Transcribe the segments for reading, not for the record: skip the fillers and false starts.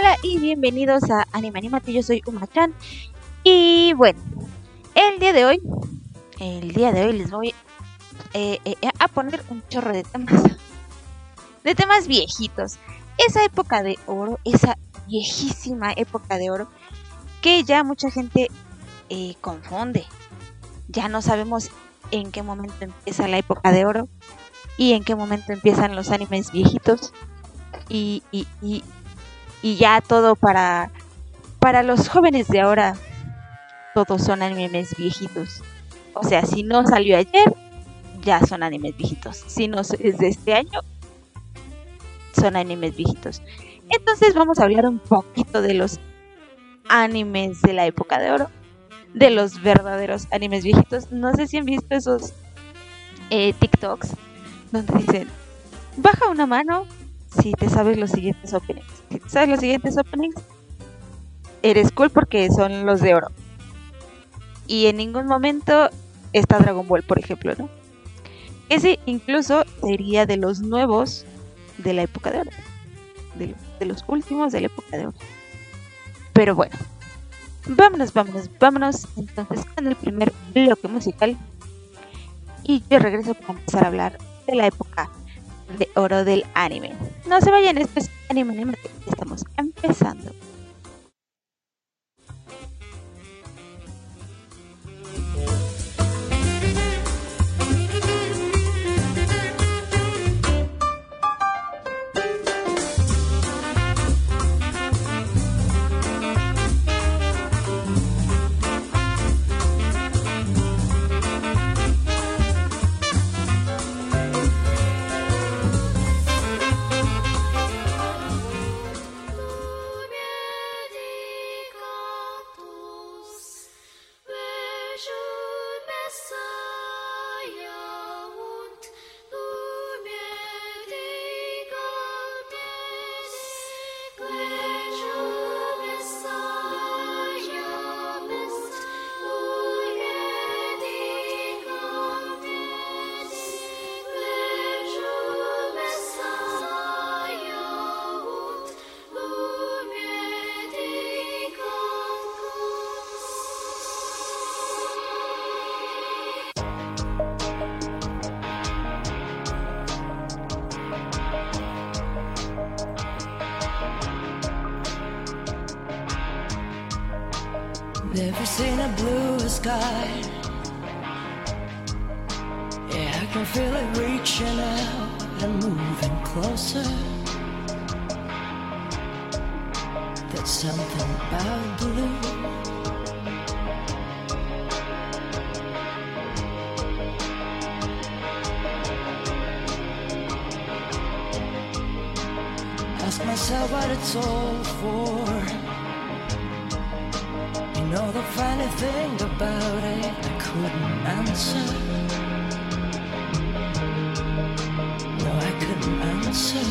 Hola y bienvenidos a Anime Animate, yo soy Uma-chan. Y bueno, el día de hoy les voy a poner un chorro de temas viejitos. Esa época de oro, esa viejísima época de oro que ya mucha gente confunde. Ya no sabemos en qué momento empieza la época de oro y en qué momento empiezan los animes viejitos. Y ya todo para los jóvenes de ahora, todos son animes viejitos. O sea, si no salió ayer, ya son animes viejitos. Si no es de este año, son animes viejitos. Entonces vamos a hablar un poquito de los animes de la época de oro, de los verdaderos animes viejitos. No sé si han visto esos TikToks donde dicen, baja una mano si te sabes los siguientes openings. Si te sabes los siguientes openings, eres cool porque son los de oro. Y en ningún momento está Dragon Ball, por ejemplo, ¿no? Ese incluso sería de los nuevos de la época de oro. De los últimos de la época de oro. Pero bueno, vámonos entonces con el primer bloque musical. Y yo regreso para empezar a hablar de la época de oro del anime. No se vayan, esto es Anime Animate. Estamos empezando. Never seen a blue sky. Yeah, I can feel it reaching out and moving closer. There's something about blue. Ask myself what it's all for. You know the funny thing about it, I couldn't answer. No, I couldn't answer.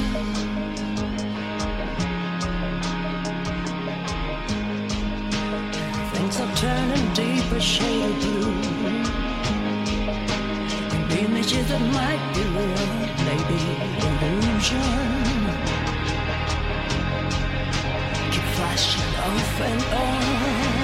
Things are turning deeper shade of blue. And images that might be real, maybe illusion, keep flashing off and on.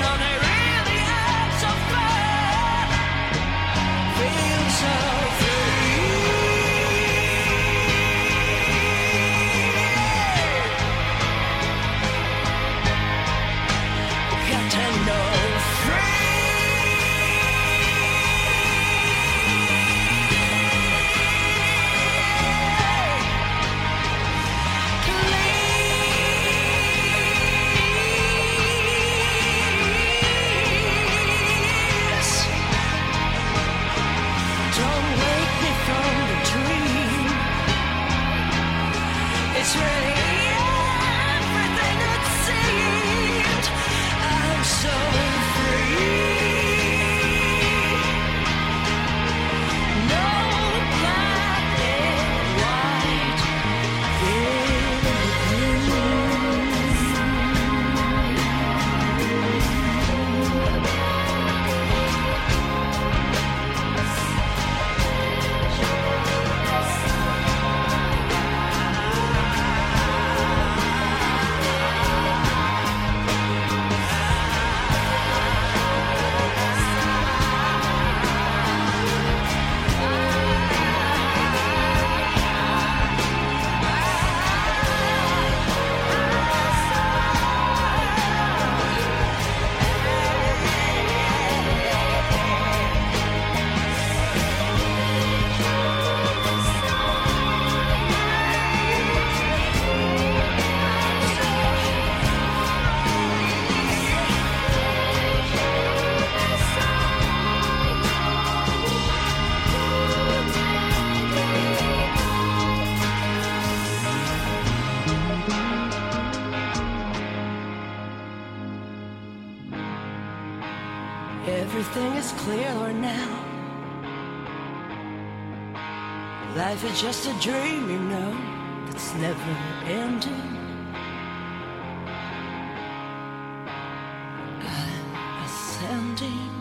So free. is clearer now. Life is just a dream, you know, that's never ending. I'm ascending.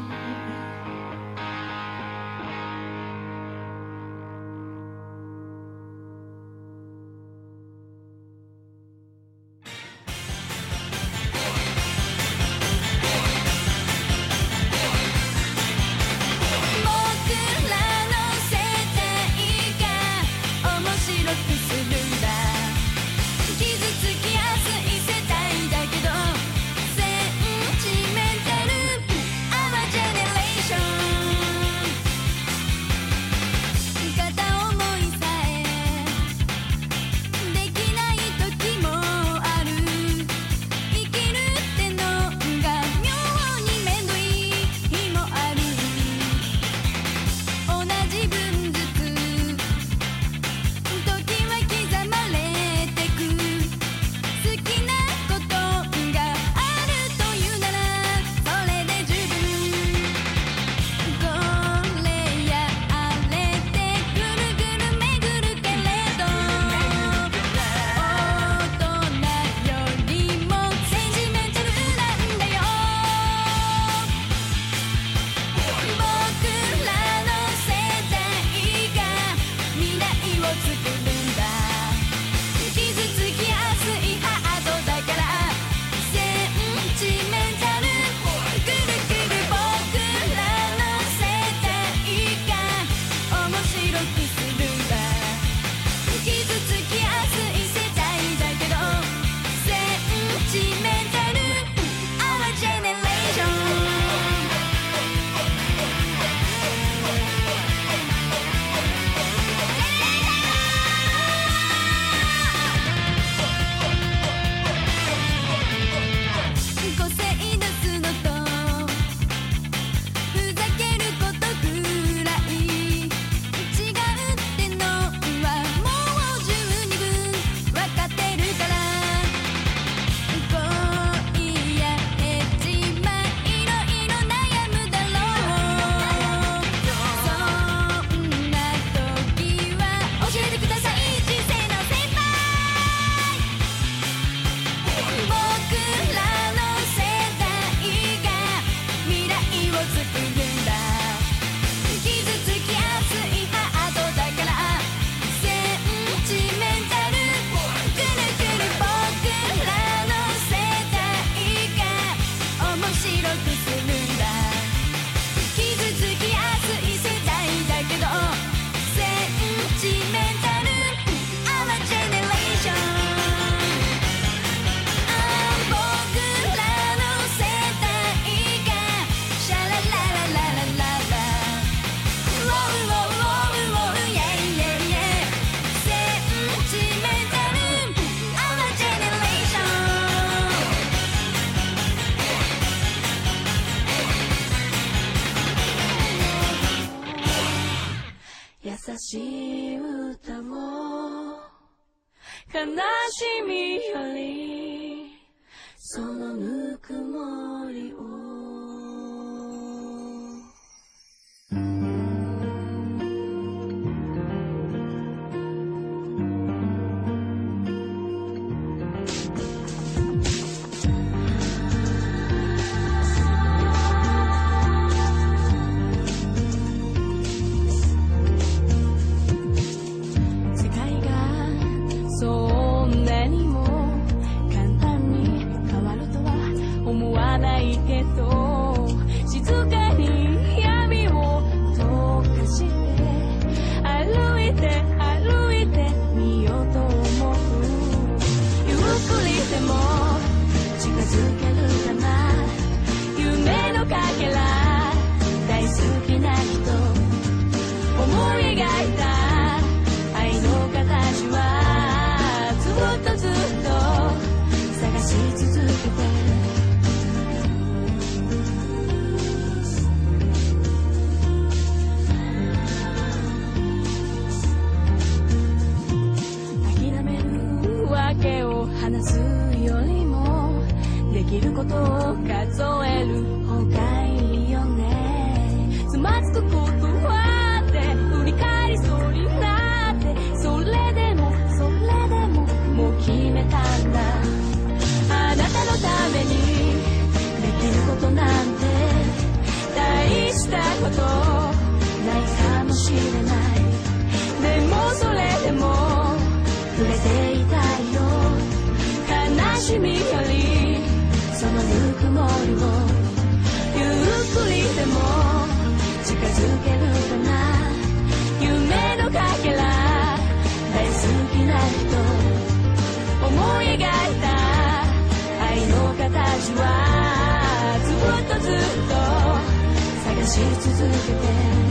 し続けて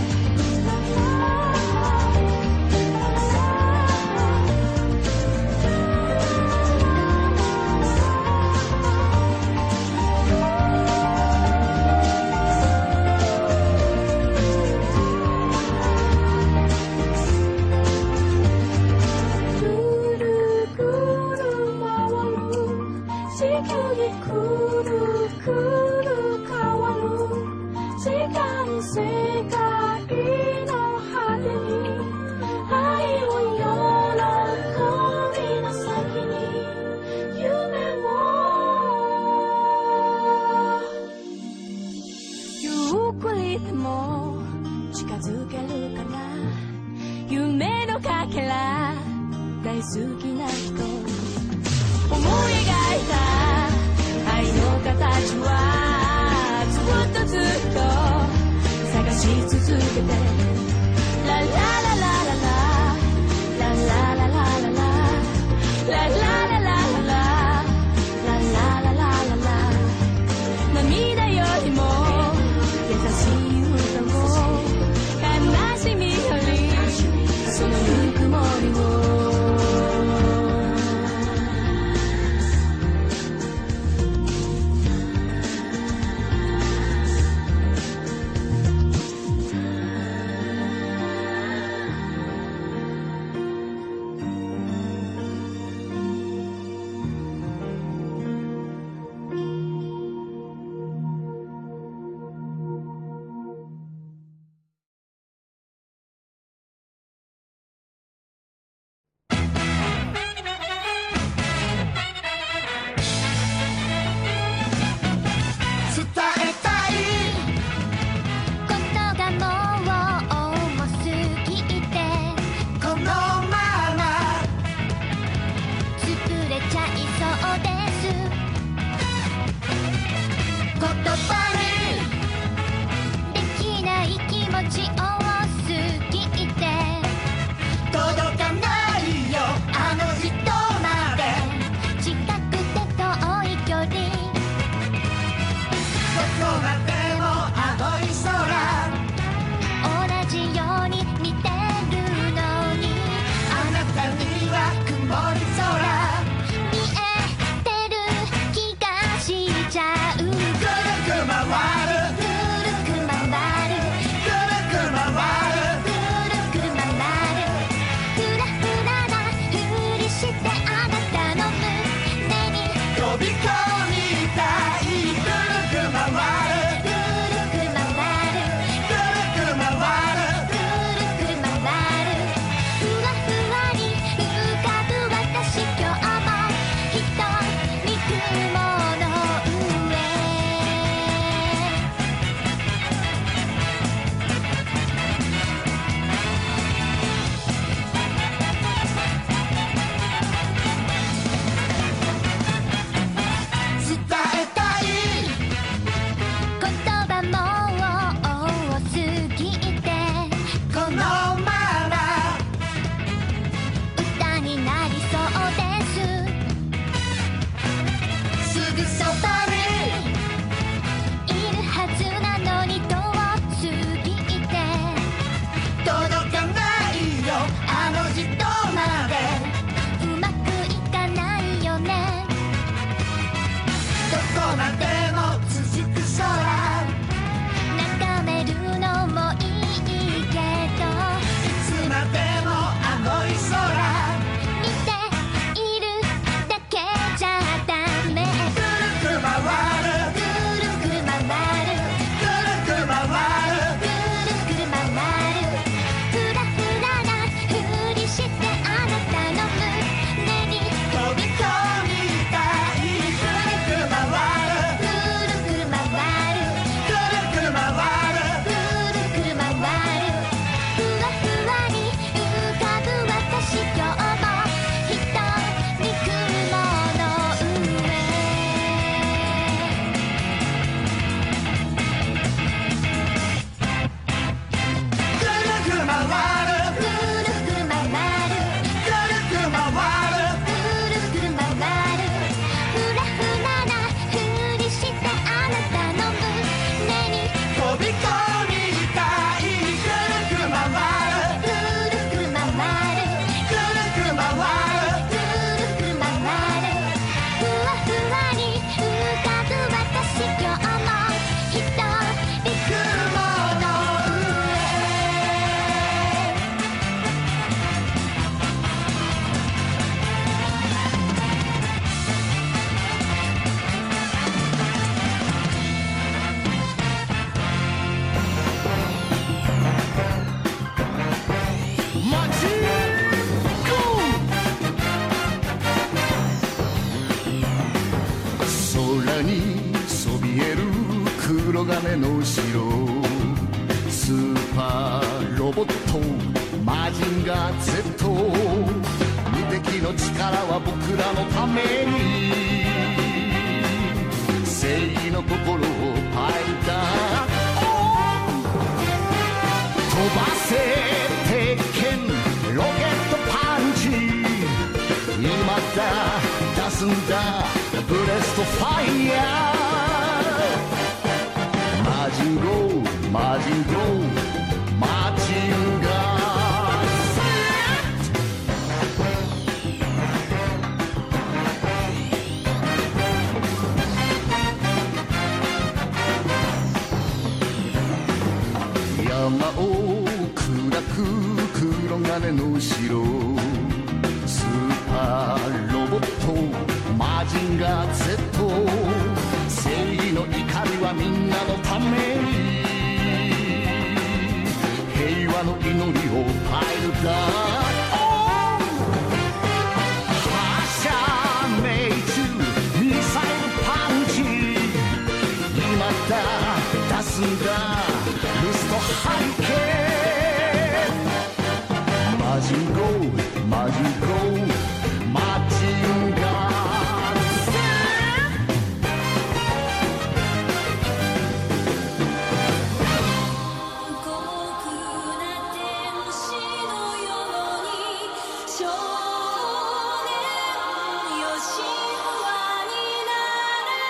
の城スーパーロボットマジンガー Z 無敵の力は僕らのために正義の心をパイター飛ばせ鉄拳ロケットパンチ今だ出すんだブレストファイヤーマジンゴーマジンゴーマジンガー山を砕く黒金の城スーパーロボットマジンガー Z 正義の怒りはみんなのために平和の祈りをパイルダー発射命中ミサイルパンチ今だ出すんだルストハリケーンマジンゴーマジンゴーマジンガー孤独な天使のように少年よ神話になれ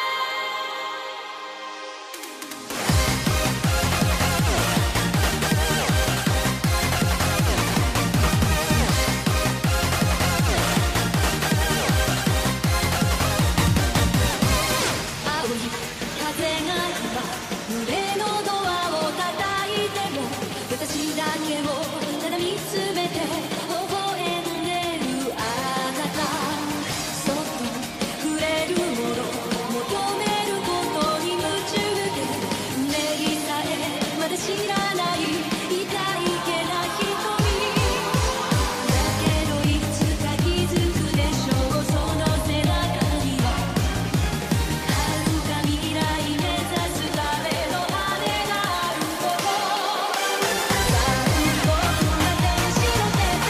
青い風が今胸のドアを叩いても私だけをただ見つめて微笑んでるあなたそっと触れるもの求めることに夢中でねぎさえまだ知らない痛いけな瞳だけどいつか気づくでしょうその背中には遥か未来目指すための羽があることさあ動くな天使の手で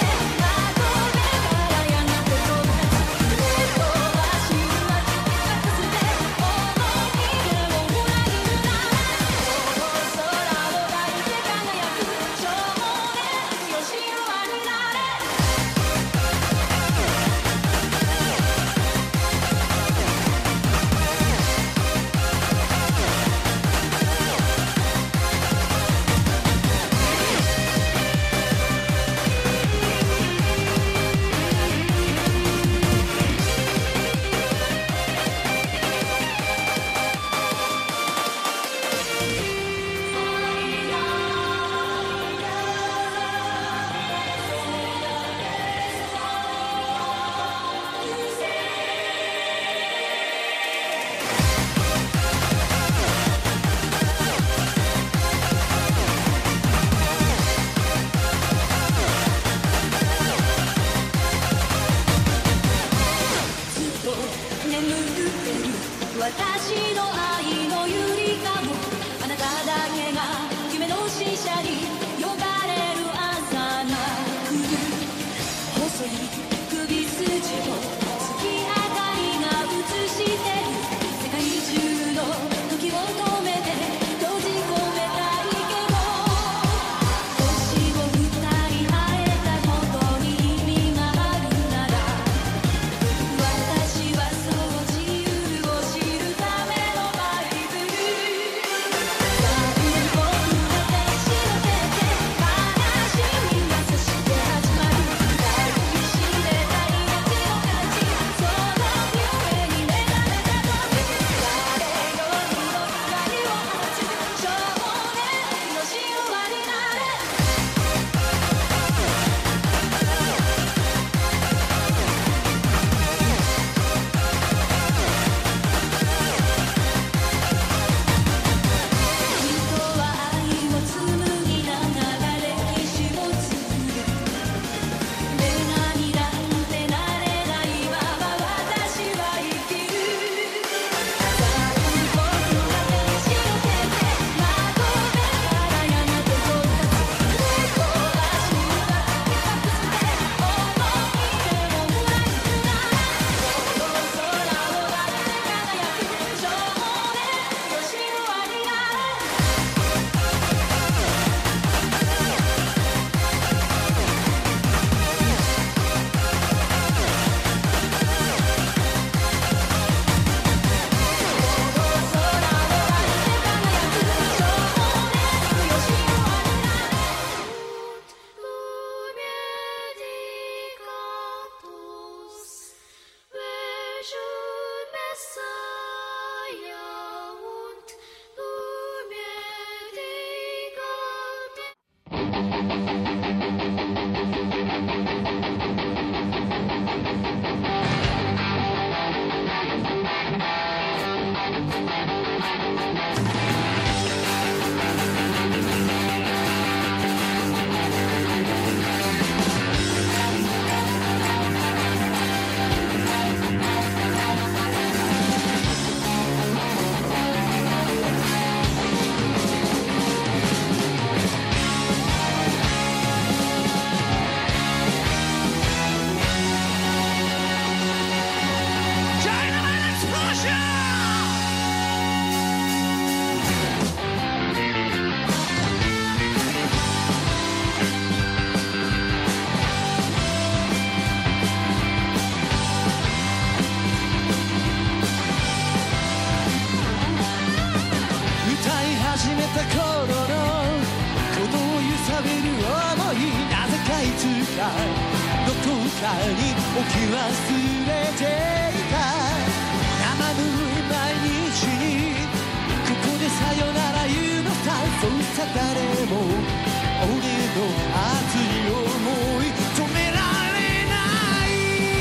どこかに置き忘れていた生ぬるい毎日にここでさよなら言うのさそうさ誰も俺の熱い想い止められない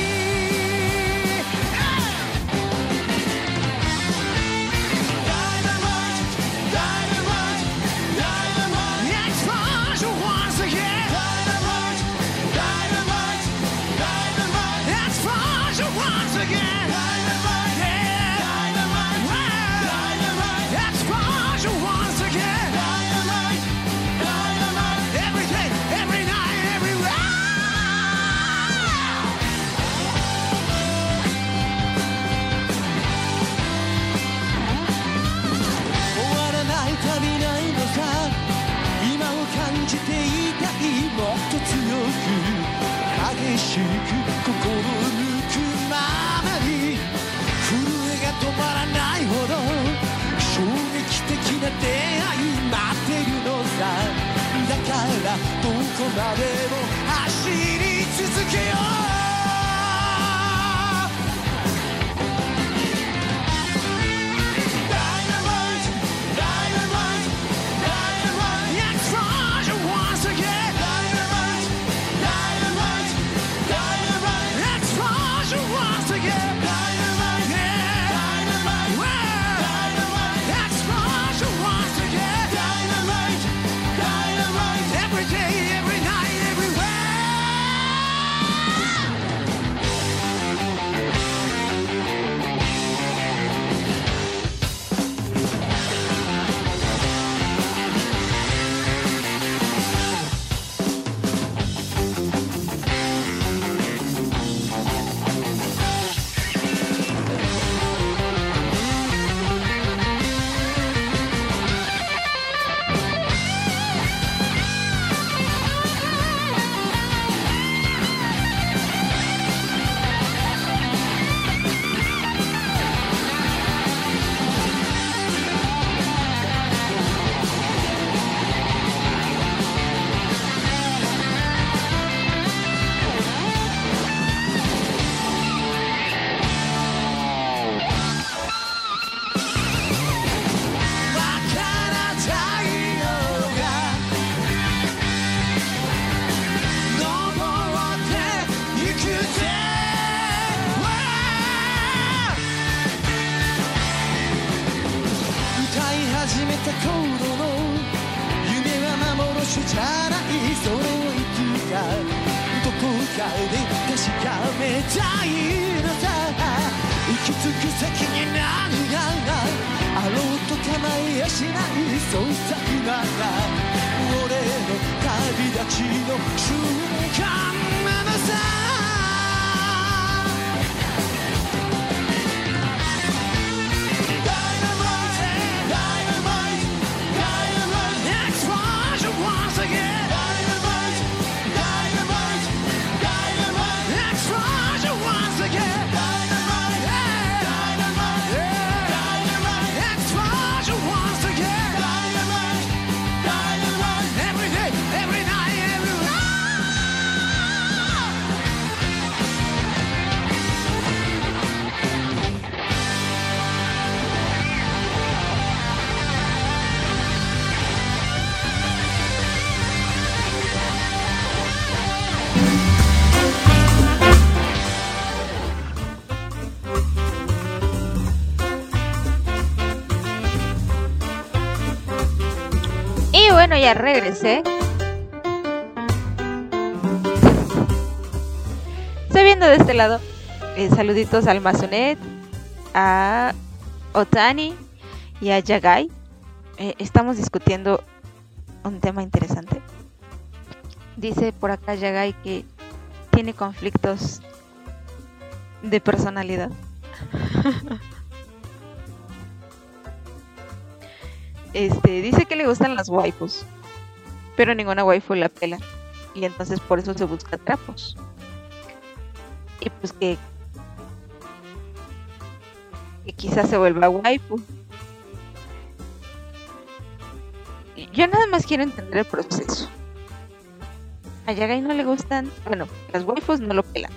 激しく心抜くままに震えが止まらないほど衝撃的な出会い待ってるのさだからどこまでも走り続けよう始めた頃の夢は幻じゃないそれをいつかどこかで確かめたいのさ行き着く先に何があろうと構いやしないそうさ今が俺の旅立ちの瞬間なのさ Y bueno, ya regresé. Estoy viendo de este lado. Saluditos al Masonet, a Otani y a Yagai. Estamos discutiendo un tema interesante. Dice por acá Yagai que tiene conflictos de personalidad. Dice que le gustan las waifus, pero ninguna waifu la pela, y entonces por eso se busca trapos. Y pues que quizás se vuelva waifu. Yo nada más quiero entender el proceso. A Yagai no le gustan, bueno, las waifus no lo pelan.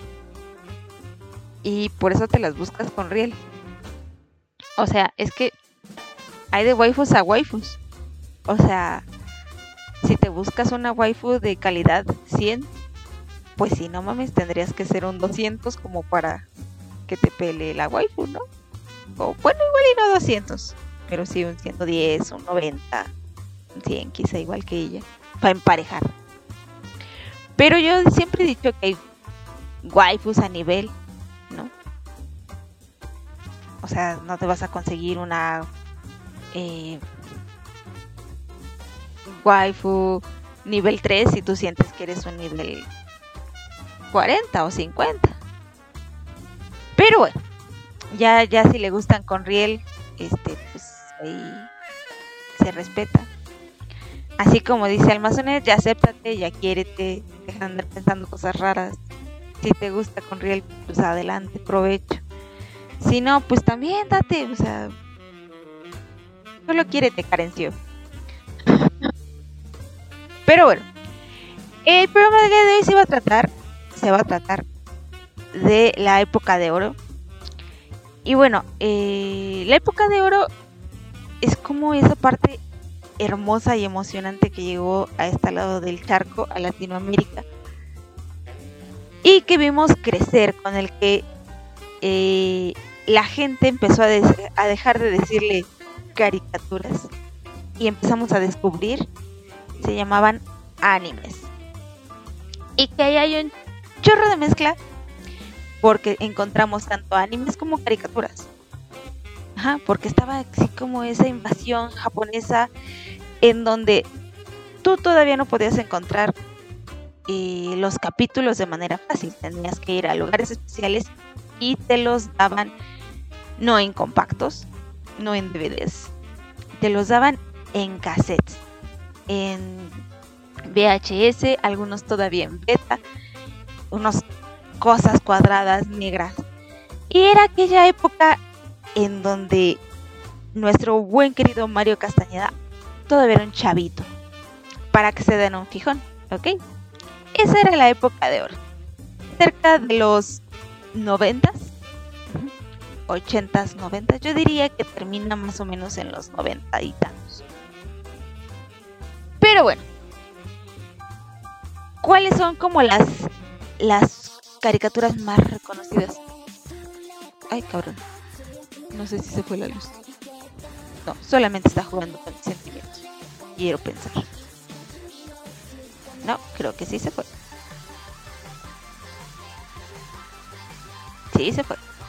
Y por eso te las buscas con Riel. O sea, es que hay de waifus a waifus. O sea, si te buscas una waifu de calidad 100, pues si no mames, tendrías que ser un 200 como para que te pele la waifu, ¿no? O bueno, igual y no 200, pero sí un 110, un 90, un 100 quizá igual que ella, para emparejar. Pero yo siempre he dicho que hay waifus a nivel, ¿no? O sea, no te vas a conseguir una waifu nivel 3 si tú sientes que eres un nivel 40 o 50. Pero bueno, ya si le gustan con Riel, pues ahí se respeta. Así como dice Almazonet, ya acéptate, ya quiérete, deja de andar pensando cosas raras. Si te gusta con Riel, pues adelante, provecho. Si no, pues también date, o sea, solo quiérete, carencio. Pero bueno, el programa del día de hoy se va a tratar de la época de oro. Y bueno, la época de oro es como esa parte hermosa y emocionante que llegó a este lado del charco, a Latinoamérica, y que vimos crecer, con el que la gente empezó a dejar de decirle caricaturas y empezamos a descubrir, se llamaban animes. Y que ahí hay un chorro de mezcla, porque encontramos tanto animes como caricaturas. Ajá, porque estaba así como esa invasión japonesa en donde tú todavía no podías encontrar los capítulos de manera fácil. Tenías que ir a lugares especiales y te los daban no en compactos, no en DVDs, te los daban en cassettes, en VHS, algunos todavía en beta, unas cosas cuadradas negras. Y era aquella época en donde nuestro buen querido Mario Castañeda todavía era un chavito, para que se den un fijón, ¿ok? Esa era la época de oro, cerca de los 90s, 80s, 90s, yo diría que termina más o menos en los 90 y tantos. Pero bueno, ¿cuáles son como las caricaturas más reconocidas? Ay, cabrón, no sé si se fue la luz. No, solamente está jugando con mis sentimientos. Quiero pensar. No, creo que sí se fue. Sí, se fue.